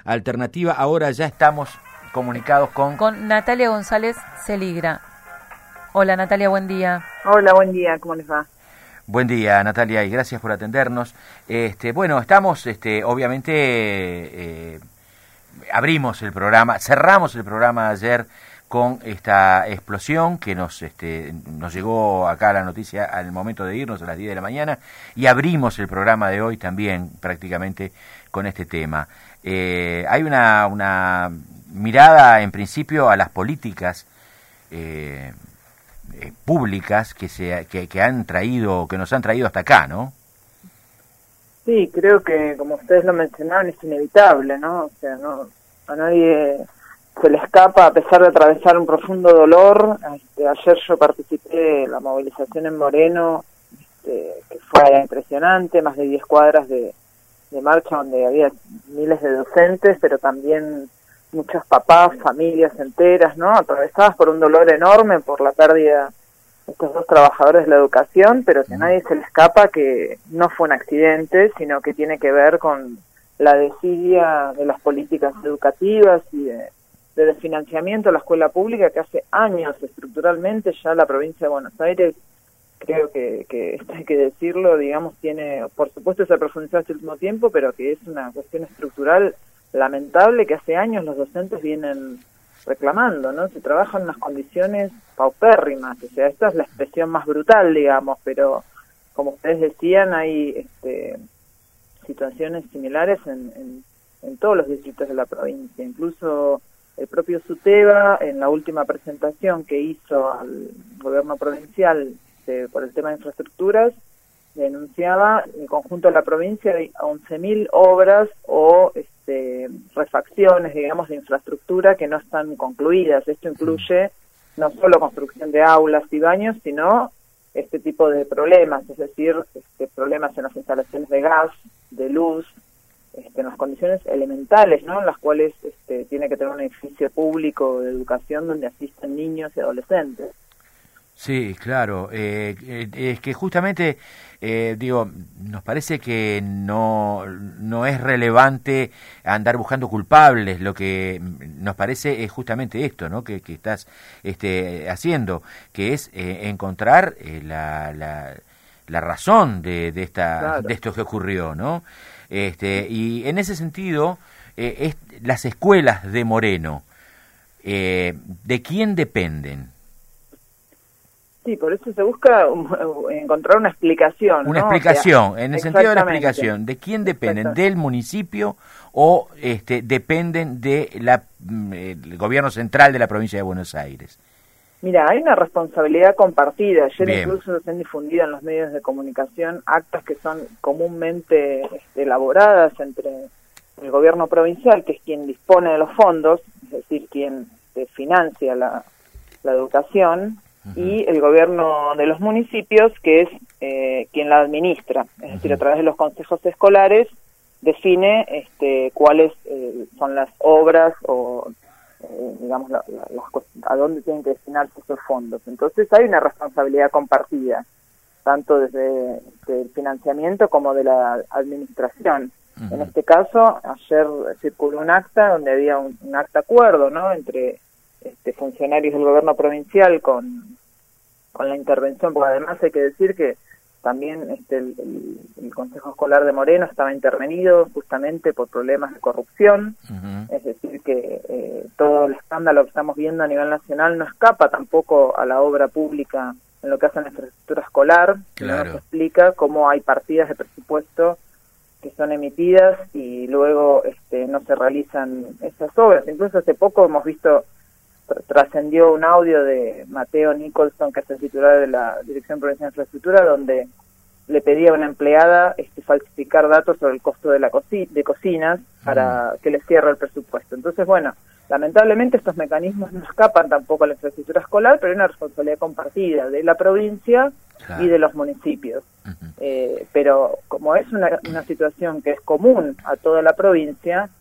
Alternativa. Ahora ya estamos comunicados con Natalia González Celigra. Hola Natalia, buen día. Hola, buen día, ¿cómo les va? Buen día, Natalia, y gracias por atendernos. Bueno, estamos, obviamente, abrimos el programa, cerramos el programa ayer con esta explosión que nos llegó acá la noticia al momento de irnos a las 10 de la mañana, y abrimos el programa de hoy también prácticamente con este tema. Hay una mirada, en principio, a las políticas públicas que nos han traído hasta acá, ¿no? Sí, creo que, como ustedes lo mencionaron, es inevitable, ¿no? O sea, a nadie se le escapa, a pesar de atravesar un profundo dolor. Ayer yo participé de la movilización en Moreno, que fue impresionante, más de 10 cuadras de marcha donde había miles de docentes, pero también muchos papás, familias enteras, ¿no? Atravesadas por un dolor enorme por la pérdida de estos dos trabajadores de la educación, pero que a nadie se le escapa que no fue un accidente, sino que tiene que ver con la desidia de las políticas educativas y de desfinanciamiento a la escuela pública, que hace años estructuralmente ya la provincia de Buenos Aires, creo que esto hay que decirlo, digamos, tiene, por supuesto, se ha profundizado este último tiempo, pero que es una cuestión estructural lamentable que hace años los docentes vienen reclamando, ¿no? Se trabaja en unas condiciones paupérrimas, o sea, esta es la expresión más brutal, digamos, pero como ustedes decían, hay situaciones similares en todos los distritos de la provincia. Incluso el propio SUTEBA, en la última presentación que hizo al gobierno provincial por el tema de infraestructuras, denunciaba en el conjunto de la provincia de 11.000 obras o refacciones, digamos, de infraestructura que no están concluidas. Esto incluye no solo construcción de aulas y baños, sino este tipo de problemas, es decir, problemas en las instalaciones de gas, de luz, en las condiciones elementales, ¿no?, en las cuales tiene que tener un edificio público de educación donde asisten niños y adolescentes. Sí, claro. Es que justamente, nos parece que no es relevante andar buscando culpables. Lo que nos parece es justamente esto, ¿no?, que estás haciendo, que es encontrar la razón de esto que ocurrió, ¿no? Y en ese sentido, las escuelas de Moreno, ¿de quién dependen? Sí, por eso se busca encontrar una explicación. Una ¿no? explicación, o sea, en el sentido de la explicación. ¿De quién dependen? ¿Del municipio o dependen del gobierno central de la provincia de Buenos Aires? Mira, hay una responsabilidad compartida. Ayer Bien. Incluso se han difundido en los medios de comunicación actas que son comúnmente elaboradas entre el gobierno provincial, que es quien dispone de los fondos, es decir, quien financia la educación, y el gobierno de los municipios, que es quien la administra, es decir, a través de los consejos escolares define cuáles son las obras o digamos a dónde tienen que destinarse esos fondos. Entonces hay una responsabilidad compartida, tanto desde el financiamiento como de la administración. En este caso, ayer circuló un acta donde había un acta acuerdo, ¿no?, entre funcionarios del gobierno provincial con la intervención, porque además hay que decir que también el Consejo Escolar de Moreno estaba intervenido justamente por problemas de corrupción, es decir que todo el escándalo que estamos viendo a nivel nacional no escapa tampoco a la obra pública en lo que hace la infraestructura escolar. Claro. Nos explica cómo hay partidas de presupuesto que son emitidas y luego no se realizan esas obras. Incluso hace poco hemos visto, trascendió un audio de Mateo Nicholson, que es el titular de la Dirección Provincial de Infraestructura, donde le pedía a una empleada falsificar datos sobre el costo de cocinas para que le cierre el presupuesto. Entonces, bueno, lamentablemente estos mecanismos no escapan tampoco a la infraestructura escolar, pero hay una responsabilidad compartida de la provincia y de los municipios. Pero como es una situación que es común a toda la provincia,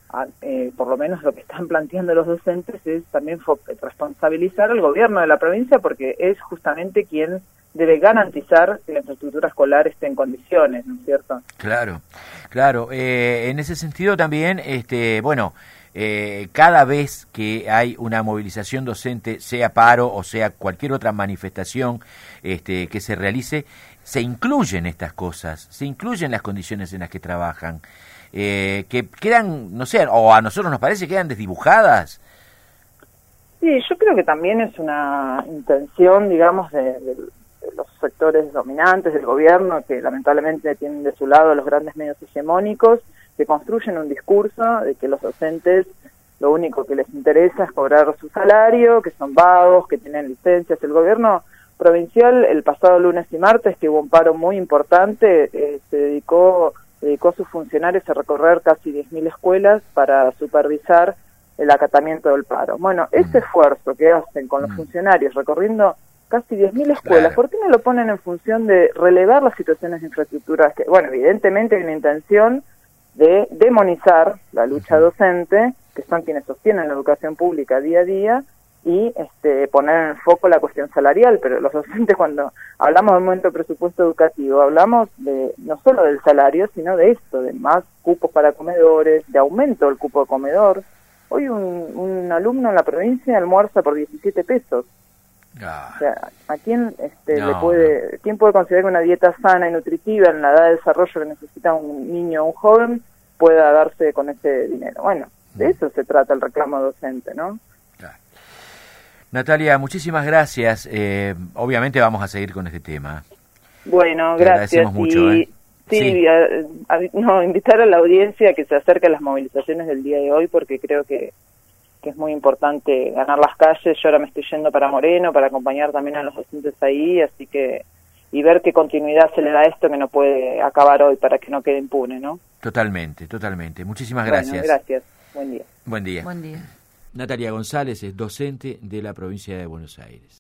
por lo menos lo que están planteando los docentes es también responsabilizar al gobierno de la provincia, porque es justamente quien debe garantizar que la infraestructura escolar esté en condiciones, ¿no es cierto? Claro, claro. En ese sentido también, bueno, cada vez que hay una movilización docente, sea paro o sea cualquier otra manifestación que se realice, se incluyen estas cosas, se incluyen las condiciones en las que trabajan, que quedan, no sé, o a nosotros nos parece que quedan desdibujadas. Sí, yo creo que también es una intención, digamos, de los sectores dominantes del gobierno, que lamentablemente tienen de su lado los grandes medios hegemónicos, que construyen un discurso de que los docentes lo único que les interesa es cobrar su salario, que son vagos, que tienen licencias. El gobierno provincial, el pasado lunes y martes, que hubo un paro muy importante, se dedicó a sus funcionarios a recorrer casi 10.000 escuelas para supervisar el acatamiento del paro. Bueno, ese esfuerzo que hacen con los funcionarios recorriendo casi 10.000 escuelas, ¿por qué no lo ponen en función de relevar las situaciones de infraestructura? Que, bueno, evidentemente hay una intención de demonizar la lucha docente, que son quienes sostienen la educación pública día a día, y poner en el foco la cuestión salarial, pero los docentes, cuando hablamos de momento de presupuesto educativo, hablamos de no solo del salario, sino de esto, de más cupos para comedores, de aumento del cupo de comedor. Hoy un alumno en la provincia almuerza por 17 pesos. O sea, ¿a quién quién puede considerar que una dieta sana y nutritiva en la edad de desarrollo que necesita un niño o un joven pueda darse con ese dinero? Bueno, de eso se trata el reclamo docente, ¿no? Claro. Natalia, muchísimas gracias. Obviamente vamos a seguir con este tema. Bueno, Te gracias. agradecemos mucho, Sí. Invitar a la audiencia a que se acerque a las movilizaciones del día de hoy, porque creo que es muy importante ganar las calles. Yo ahora me estoy yendo para Moreno para acompañar también a los docentes ahí, así que, y ver qué continuidad se le da a esto, que no puede acabar hoy, para que no quede impune, ¿no? Totalmente. Muchísimas gracias. Bueno, gracias. Buen día. Buen día. Buen día. Natalia González es docente de la provincia de Buenos Aires.